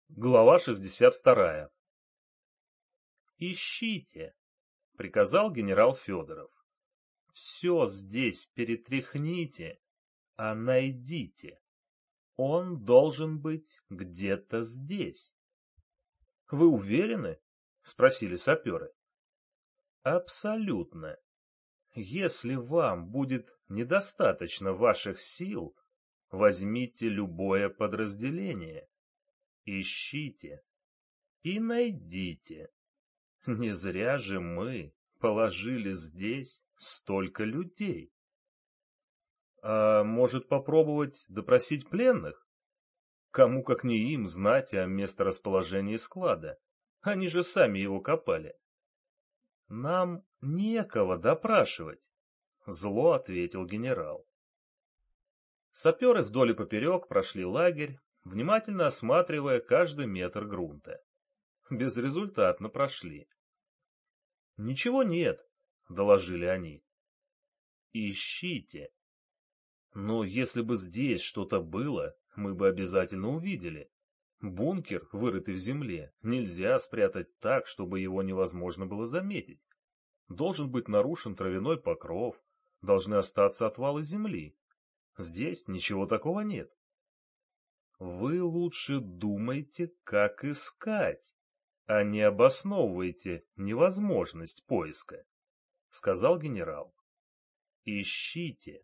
Глава 62. «Ищите», — приказал генерал Федоров. «Все здесь перетряхните, а найдите. Он должен быть где-то здесь». «Вы уверены?» — спросили саперы. «Абсолютно. Если вам будет недостаточно ваших сил, возьмите любое подразделение. Ищите и найдите. Не зря же мы положили здесь столько людей. А может попробовать допросить пленных? Кому как не им знать о месторасположении склада. Они же сами его копали. Нам некого допрашивать, зло ответил генерал. Саперы вдоль и поперек прошли лагерь, внимательно осматривая каждый метр грунта. Безрезультатно прошли. «Ничего нет», — доложили они. «Ищите. Но если бы здесь что-то было, мы бы обязательно увидели. Бункер, вырытый в земле, нельзя спрятать так, чтобы его невозможно было заметить. Должен быть нарушен травяной покров, должны остаться отвалы земли. Здесь ничего такого нет. Вы лучше думайте, как искать, а не обосновывайте невозможность поиска», — сказал генерал. «Ищите».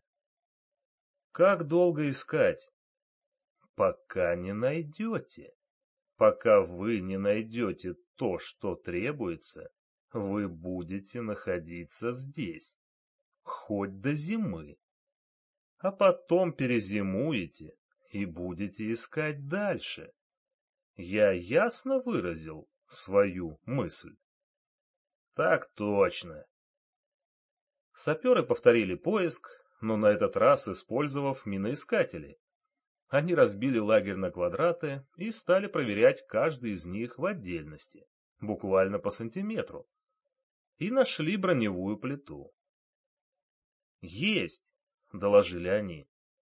«Как долго искать?» «Пока не найдете. Пока вы не найдете то, что требуется, вы будете находиться здесь, хоть до зимы. А потом перезимуете и будете искать дальше. Я ясно выразил свою мысль?» «Так точно». Саперы повторили поиск, но на этот раз использовав миноискатели. Они разбили лагерь на квадраты и стали проверять каждый из них в отдельности, буквально по сантиметру. И нашли броневую плиту. «Есть!» — доложили они.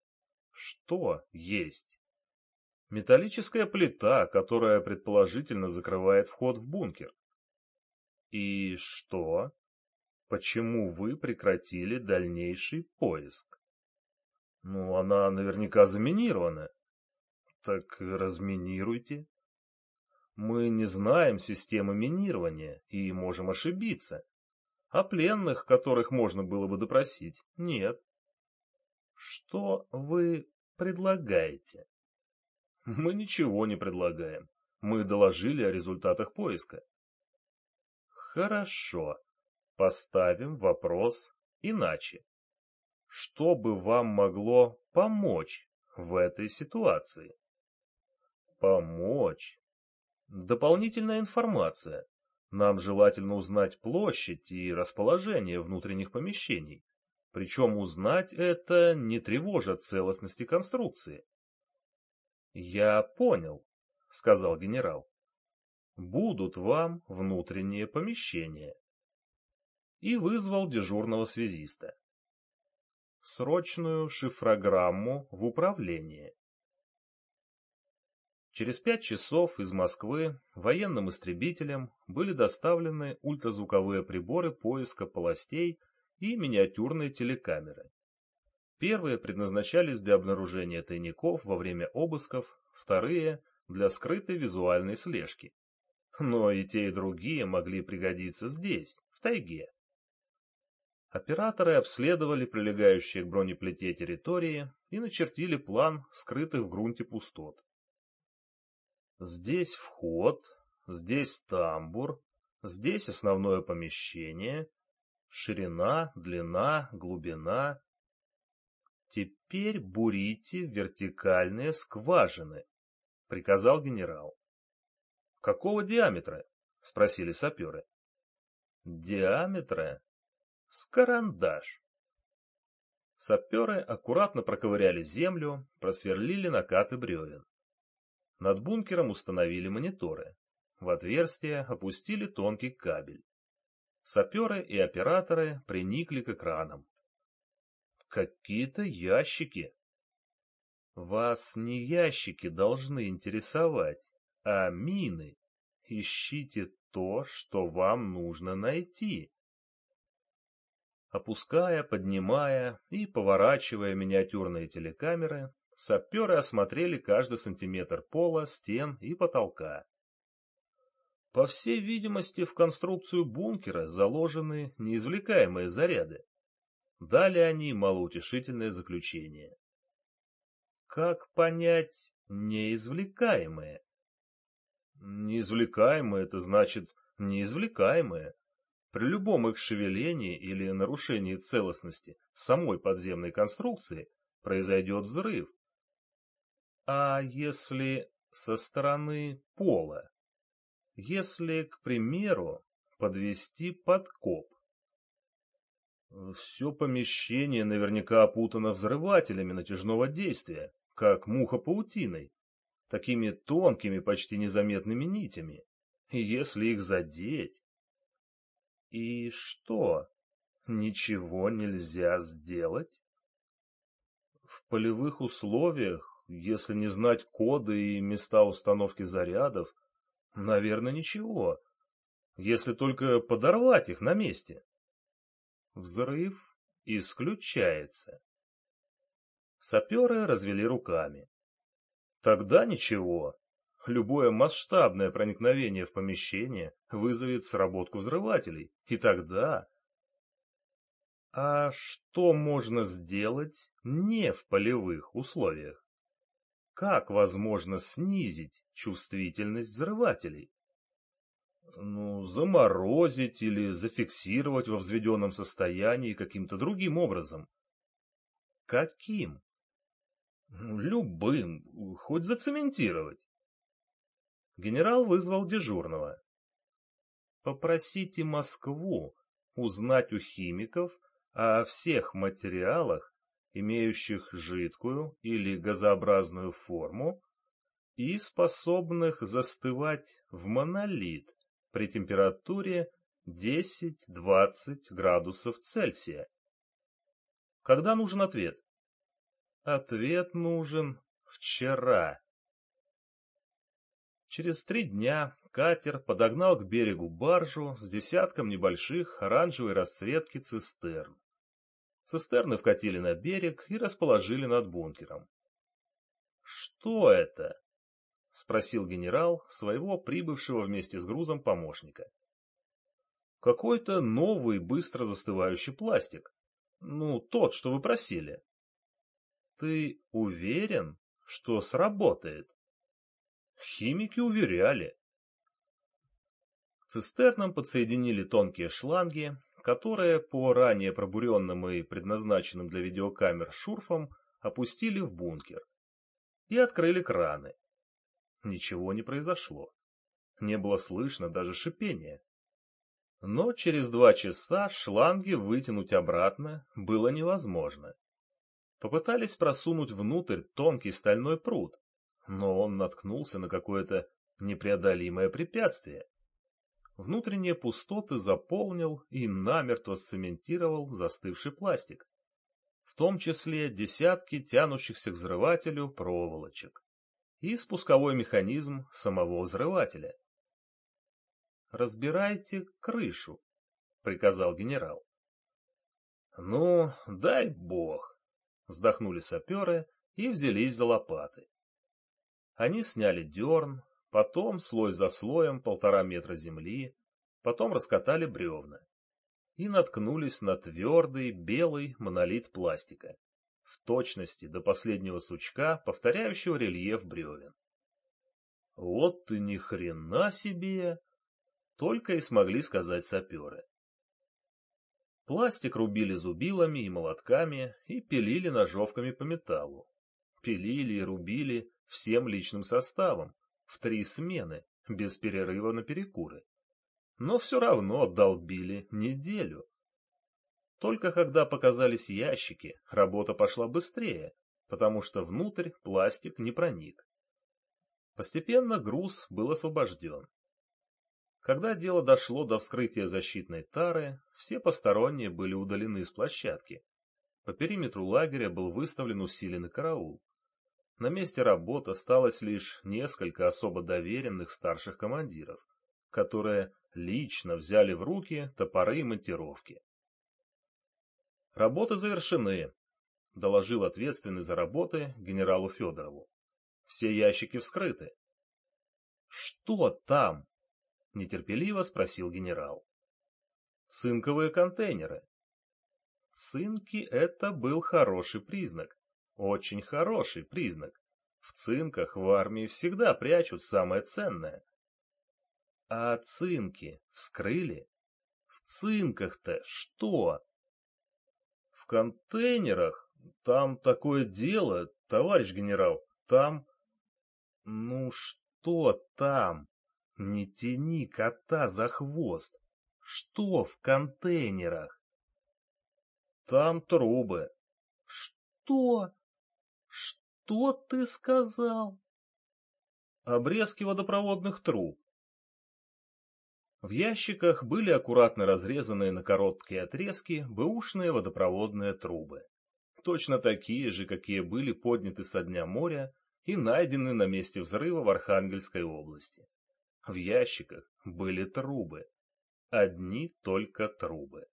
«Что есть?» «Металлическая плита, которая предположительно закрывает вход в бункер». «И что? Почему вы прекратили дальнейший поиск?» «Ну, она наверняка заминирована». «Так разминируйте». «Мы не знаем системы минирования и можем ошибиться. А пленных, которых можно было бы допросить, нет». «Что вы предлагаете?» «Мы ничего не предлагаем. Мы доложили о результатах поиска». «Хорошо. Поставим вопрос иначе. Что бы вам могло помочь в этой ситуации?» «Помочь?» «Дополнительная информация. Нам желательно узнать площадь и расположение внутренних помещений. Причем узнать это, не тревожа целостности конструкции». «Я понял», — сказал генерал. «Будут вам внутренние помещения». И вызвал дежурного связиста. Срочную шифрограмму в управление. Через 5 часов из Москвы военным истребителям были доставлены ультразвуковые приборы поиска полостей и миниатюрные телекамеры. Первые предназначались для обнаружения тайников во время обысков, вторые — для скрытой визуальной слежки. Но и те, и другие могли пригодиться здесь, в тайге. Операторы обследовали прилегающие к бронеплите территории и начертили план скрытых в грунте пустот. Здесь вход, здесь тамбур, здесь основное помещение, ширина, длина, глубина. «Теперь бурите вертикальные скважины», — приказал генерал. «Какого диаметра?» — спросили саперы. «Диаметра? С карандаш». Саперы аккуратно проковыряли землю, просверлили накаты бревен. Над бункером установили мониторы. В отверстие опустили тонкий кабель. Саперы и операторы приникли к экранам. «Какие-то ящики». «Вас не ящики должны интересовать, а мины. Ищите то, что вам нужно найти. Опуская, поднимая и поворачивая миниатюрные телекамеры, саперы осмотрели каждый сантиметр пола, стен и потолка. По всей видимости, в конструкцию бункера заложены неизвлекаемые заряды. Дали они малоутешительное заключение. Как понять неизвлекаемые? Неизвлекаемые — это значит неизвлекаемые. При любом их шевелении или нарушении целостности самой подземной конструкции произойдет взрыв. А если со стороны пола? Если, к примеру, подвести подкоп? Все помещение наверняка опутано взрывателями натяжного действия, как муха паутиной, такими тонкими, почти незаметными нитями. И если их задеть... И что? Ничего нельзя сделать? В полевых условиях, если не знать коды и места установки зарядов, наверное, ничего, если только подорвать их на месте. Взрыв исключается. Саперы развели руками. Тогда ничего. Любое масштабное проникновение в помещение вызовет сработку взрывателей, и тогда... А что можно сделать не в полевых условиях? Как возможно снизить чувствительность взрывателей? Заморозить или зафиксировать во взведенном состоянии каким-то другим образом. Каким? Любым, хоть зацементировать. Генерал вызвал дежурного. Попросите Москву узнать у химиков о всех материалах, имеющих жидкую или газообразную форму и способных застывать в монолит при температуре 10-20 градусов Цельсия. Когда нужен ответ? Ответ нужен вчера. Через 3 дня катер подогнал к берегу баржу с десятком небольших оранжевой расцветки цистерн. Цистерны вкатили на берег и расположили над бункером. «Что это?» — спросил генерал своего прибывшего вместе с грузом помощника. «Какой-то новый быстро застывающий пластик. Тот, что вы просили». «Ты уверен, что сработает?» Химики уверяли. К цистернам подсоединили тонкие шланги, которые по ранее пробуренным и предназначенным для видеокамер шурфам опустили в бункер и открыли краны. Ничего не произошло. Не было слышно даже шипения. Но через 2 часа шланги вытянуть обратно было невозможно. Попытались просунуть внутрь тонкий стальной прут, но он наткнулся на какое-то непреодолимое препятствие. Внутренние пустоты заполнил и намертво сцементировал застывший пластик, в том числе десятки тянущихся к взрывателю проволочек и спусковой механизм самого взрывателя. «Разбирайте крышу», — приказал генерал. Дай бог», — вздохнули саперы и взялись за лопаты. Они сняли дерн, потом слой за слоем 1,5 метра земли, потом раскатали бревна и наткнулись на твердый белый монолит пластика, в точности до последнего сучка, повторяющего рельеф бревен. «Вот ты ни хрена себе!» — только и смогли сказать саперы. Пластик рубили зубилами и молотками и пилили ножовками по металлу. Пилили и рубили всем личным составом, в 3 смены, без перерыва на перекуры. Но все равно долбили неделю. Только когда показались ящики, работа пошла быстрее, потому что внутрь пластик не проник. Постепенно груз был освобожден. Когда дело дошло до вскрытия защитной тары, все посторонние были удалены с площадки. По периметру лагеря был выставлен усиленный караул. На месте работ осталось лишь несколько особо доверенных старших командиров, которые лично взяли в руки топоры и монтировки. «Работы завершены», — доложил ответственный за работы генералу Федорову. «Все ящики вскрыты». «Что там?» — нетерпеливо спросил генерал. «Цинковые контейнеры». Цинки — это был хороший признак. Очень хороший признак. В цинках в армии всегда прячут самое ценное. А цинки вскрыли? В цинках-то что? В контейнерах? Там такое дело, товарищ генерал, там... Ну что там? Не тяни кота за хвост. Что в контейнерах? Там трубы. Что? Что ты сказал? Обрезки водопроводных труб. В ящиках были аккуратно разрезанные на короткие отрезки бэушные водопроводные трубы. Точно такие же, какие были подняты со дна моря и найдены на месте взрыва в Архангельской области. В ящиках были трубы. Одни только трубы.